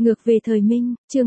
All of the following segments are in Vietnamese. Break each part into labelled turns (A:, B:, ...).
A: Ngược về thời Minh, chương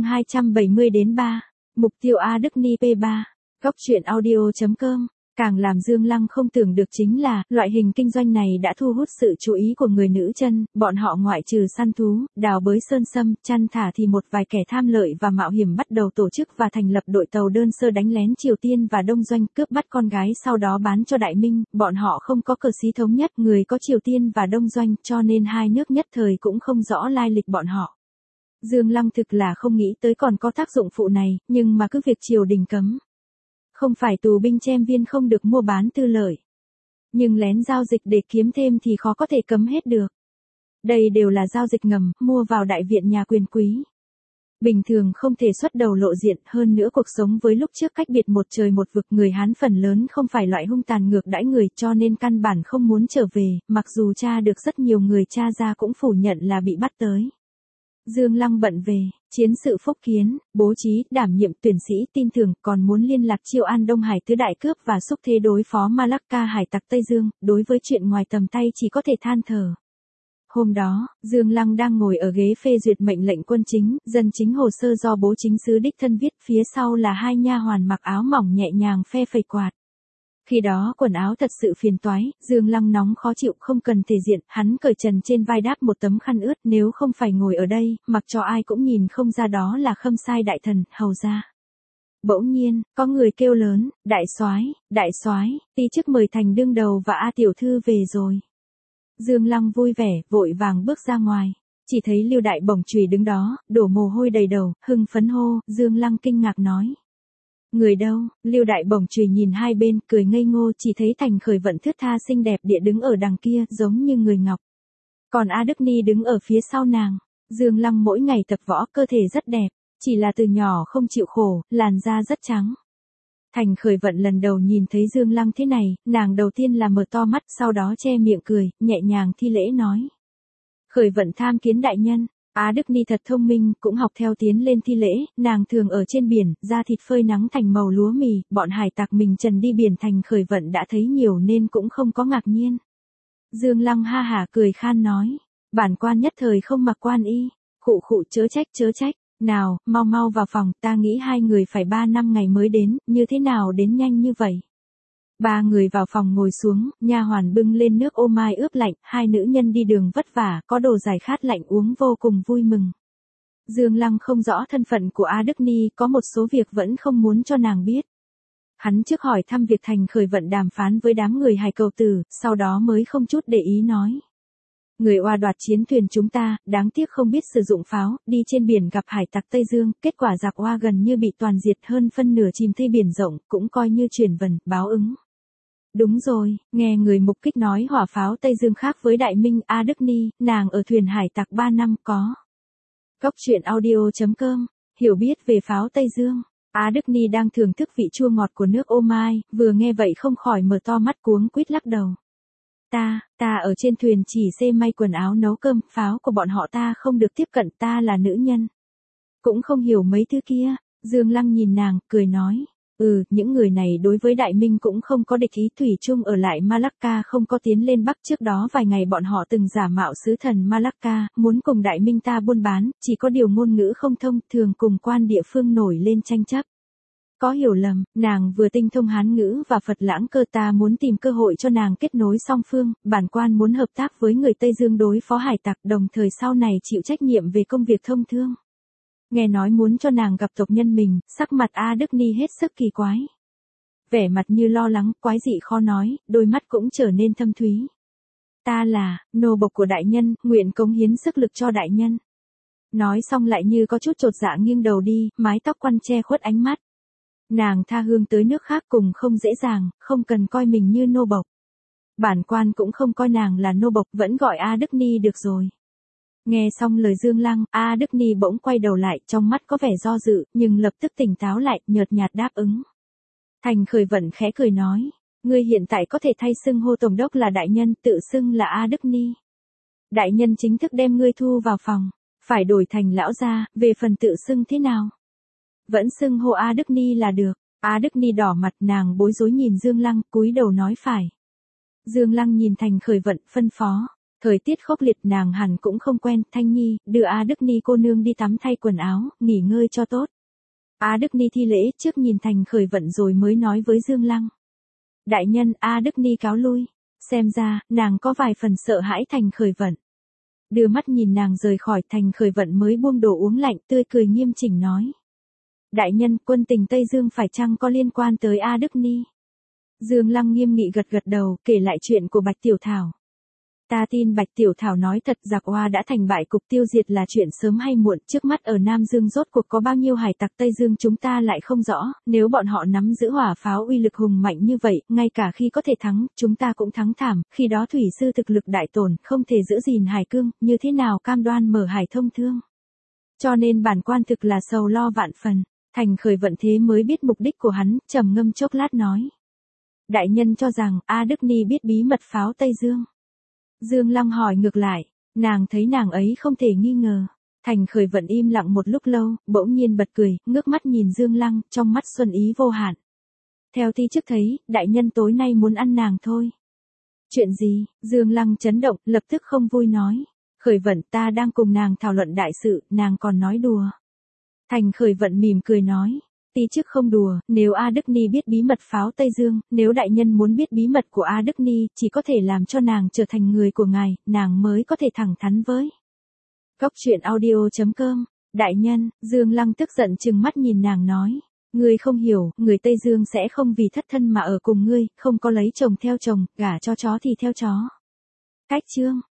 A: 270-3, mục tiêu A Đức Ni P3, góc truyện audio.com. Càng làm Dương Lăng không tưởng được chính là, loại hình kinh doanh này đã thu hút sự chú ý của người nữ chân, bọn họ ngoại trừ săn thú, đào bới sơn sâm, chăn thả thì một vài kẻ tham lợi và mạo hiểm bắt đầu tổ chức và thành lập đội tàu đơn sơ đánh lén Triều Tiên và Đông Doanh, cướp bắt con gái sau đó bán cho Đại Minh, bọn họ không có cờ xí thống nhất, người có Triều Tiên và Đông Doanh, cho nên hai nước nhất thời cũng không rõ lai lịch bọn họ. Dương Lăng thực là không nghĩ tới còn có tác dụng phụ này, nhưng mà cứ việc triều đình cấm. Không phải tù binh chém viên không được mua bán tư lợi. Nhưng lén giao dịch để kiếm thêm thì khó có thể cấm hết được. Đây đều là giao dịch ngầm, mua vào đại viện nhà quyền quý. Bình thường không thể xuất đầu lộ diện, hơn nữa cuộc sống với lúc trước cách biệt một trời một vực, người Hán phần lớn không phải loại hung tàn ngược đãi người, cho nên căn bản không muốn trở về, mặc dù tra được rất nhiều người tra ra cũng phủ nhận là bị bắt tới. Dương Lăng bận về, chiến sự Phúc Kiến, bố trí, đảm nhiệm tuyển sĩ tin tưởng, còn muốn liên lạc chiêu an Đông Hải tứ đại cướp và xúc thế đối phó Malacca hải tặc Tây Dương, đối với chuyện ngoài tầm tay chỉ có thể than thở. Hôm đó, Dương Lăng đang ngồi ở ghế phê duyệt mệnh lệnh quân chính, dân chính hồ sơ do bố chính sứ đích thân viết, phía sau là hai nha hoàn mặc áo mỏng nhẹ nhàng phe phẩy quạt. Khi đó quần áo thật sự phiền toái, Dương Lăng nóng khó chịu không cần thể diện, hắn cởi trần trên vai đáp một tấm khăn ướt, nếu không phải ngồi ở đây, mặc cho ai cũng nhìn không ra đó là Khâm Sai đại thần, hầu gia. Bỗng nhiên, có người kêu lớn, đại soái, ti chức mời thành đương đầu và A tiểu thư về rồi. Dương Lăng vui vẻ, vội vàng bước ra ngoài, chỉ thấy Lưu Đại Bổng chùy đứng đó, đổ mồ hôi đầy đầu, hưng phấn hô, Dương Lăng kinh ngạc nói. Người đâu? Lưu Đại Bổng chùy nhìn hai bên, cười ngây ngô, chỉ thấy Thành Khởi Vận thướt tha xinh đẹp địa đứng ở đằng kia, giống như người ngọc. Còn A Đức Ni đứng ở phía sau nàng. Dương Lăng mỗi ngày tập võ, cơ thể rất đẹp, chỉ là từ nhỏ không chịu khổ, làn da rất trắng. Thành Khởi Vận lần đầu nhìn thấy Dương Lăng thế này, nàng đầu tiên là mở to mắt, sau đó che miệng cười, nhẹ nhàng thi lễ nói. Khởi Vận tham kiến đại nhân. Á Đức Ni thật thông minh, cũng học theo tiến lên thi lễ, nàng thường ở trên biển, da thịt phơi nắng thành màu lúa mì, bọn hải tặc mình trần đi biển Thành Khởi Vận đã thấy nhiều nên cũng không có ngạc nhiên. Dương Lăng ha hả cười khan nói, bản quan nhất thời không mặc quan y, khụ chớ trách, nào, mau vào phòng, ta nghĩ hai người phải 3 năm ngày mới đến, như thế nào đến nhanh như vậy. Ba người vào phòng ngồi xuống, nha hoàn bưng lên nước ô mai ướp lạnh, hai nữ nhân đi đường vất vả, có đồ giải khát lạnh uống vô cùng vui mừng. Dương Lăng không rõ thân phận của A Đức Ni, có một số việc vẫn không muốn cho nàng biết. Hắn trước hỏi thăm việc Thành Khởi Vận đàm phán với đám người Hải Cầu Tử, sau đó mới không chút để ý nói. Người oa đoạt chiến thuyền chúng ta, đáng tiếc không biết sử dụng pháo, đi trên biển gặp hải tặc Tây Dương, kết quả giặc oa gần như bị toàn diệt, hơn phân nửa chìm thây biển rộng, cũng coi như truyền vần, báo ứng. Đúng rồi, nghe người mục kích nói hỏa pháo Tây Dương khác với Đại Minh, A Đức Ni, nàng ở thuyền hải tặc 3 năm có. Góc truyện audio.com, hiểu biết về pháo Tây Dương. A Đức Ni đang thưởng thức vị chua ngọt của nước ô mai, vừa nghe vậy không khỏi mở to mắt cuống quýt lắc đầu. Ta ở trên thuyền chỉ xê may quần áo nấu cơm, pháo của bọn họ ta không được tiếp cận, ta là nữ nhân. Cũng không hiểu mấy thứ kia, Dương Lăng nhìn nàng, cười nói. Những người này đối với Đại Minh cũng không có địch ý, thủy chung ở lại Malacca không có tiến lên Bắc, trước đó vài ngày bọn họ từng giả mạo sứ thần Malacca, muốn cùng Đại Minh ta buôn bán, chỉ có điều ngôn ngữ không thông, thường cùng quan địa phương nổi lên tranh chấp. Có hiểu lầm, nàng vừa tinh thông Hán ngữ và Phật lãng cơ, ta muốn tìm cơ hội cho nàng kết nối song phương, bản quan muốn hợp tác với người Tây Dương đối phó hải tặc, đồng thời sau này chịu trách nhiệm về công việc thông thương. Nghe nói muốn cho nàng gặp tộc nhân mình, sắc mặt A Đức Ni hết sức kỳ quái. Vẻ mặt như lo lắng, quái dị khó nói, đôi mắt cũng trở nên thâm thúy. Ta là, nô bộc của đại nhân, nguyện cống hiến sức lực cho đại nhân. Nói xong lại như có chút chột dạ nghiêng đầu đi, mái tóc quăn che khuất ánh mắt. Nàng tha hương tới nước khác cùng không dễ dàng, không cần coi mình như nô bộc. Bản quan cũng không coi nàng là nô bộc, vẫn gọi A Đức Ni được rồi. Nghe xong lời Dương Lăng, A Đức Ni bỗng quay đầu lại, trong mắt có vẻ do dự, nhưng lập tức tỉnh táo lại, nhợt nhạt đáp ứng. Thành Khởi Vận khẽ cười nói, ngươi hiện tại có thể thay xưng hô tổng đốc là đại nhân, tự xưng là A Đức Ni. Đại nhân chính thức đem ngươi thu vào phòng, phải đổi thành lão gia, về phần tự xưng thế nào? Vẫn xưng hô A Đức Ni là được. A Đức Ni đỏ mặt, nàng bối rối nhìn Dương Lăng, cúi đầu nói phải. Dương Lăng nhìn Thành Khởi Vận, phân phó. Thời tiết khốc liệt nàng hẳn cũng không quen, Thanh Nhi, đưa A Đức Ni cô nương đi tắm thay quần áo, nghỉ ngơi cho tốt. A Đức Ni thi lễ trước nhìn Thành Khởi Vận rồi mới nói với Dương Lăng. Đại nhân, A Đức Ni cáo lui. Xem ra, nàng có vài phần sợ hãi Thành Khởi Vận. Đưa mắt nhìn nàng rời khỏi, Thành Khởi Vận mới buông đồ uống lạnh, tươi cười nghiêm chỉnh nói. Đại nhân, quân tình Tây Dương phải chăng có liên quan tới A Đức Ni? Dương Lăng nghiêm nghị gật gật đầu, kể lại chuyện của Bạch Tiểu Thảo. Ta tin Bạch Tiểu Thảo nói thật, giặc Oa đã thành bại cục tiêu diệt là chuyện sớm hay muộn, trước mắt ở Nam Dương rốt cuộc có bao nhiêu hải tặc Tây Dương chúng ta lại không rõ, nếu bọn họ nắm giữ hỏa pháo uy lực hùng mạnh như vậy, ngay cả khi có thể thắng, chúng ta cũng thắng thảm, khi đó thủy sư thực lực đại tổn, không thể giữ gìn hải cương, như thế nào cam đoan mở hải thông thương. Cho nên bản quan thực là sầu lo vạn phần. Thành Khởi Vận thế mới biết mục đích của hắn, trầm ngâm chốc lát nói. Đại nhân cho rằng A Đức Ni biết bí mật pháo Tây Dương. Dương Lăng hỏi ngược lại, nàng thấy nàng ấy không thể nghi ngờ. Thành Khởi Vận im lặng một lúc lâu, bỗng nhiên bật cười, ngước mắt nhìn Dương Lăng, trong mắt xuân ý vô hạn. Theo ti trước thấy, đại nhân tối nay muốn ăn nàng thôi. Chuyện gì? Dương Lăng chấn động, lập tức không vui nói. Khởi Vận, ta đang cùng nàng thảo luận đại sự, nàng còn nói đùa. Thành Khởi Vận mỉm cười nói. Ti trước không đùa, nếu A Đức Ni biết bí mật pháo Tây Dương, nếu đại nhân muốn biết bí mật của A Đức Ni, chỉ có thể làm cho nàng trở thành người của ngài, nàng mới có thể thẳng thắn với. Cốc truyện audio.com. Đại nhân, Dương Lăng tức giận trừng mắt nhìn nàng nói. Ngươi không hiểu, người Tây Dương sẽ không vì thất thân mà ở cùng ngươi, không có lấy chồng theo chồng, gả cho chó thì theo chó. Cách chương.